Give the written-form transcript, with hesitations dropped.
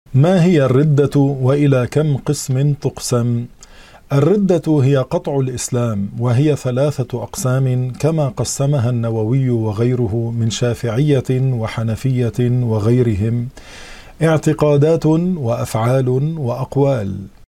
ما هي الردة وإلى كم قسم تقسم؟ الردة هي قطع الإسلام، وهي 3 أقسام كما قسمها النووي وغيره من شافعية وحنفية وغيرهم: اعتقادات وأفعال وأقوال.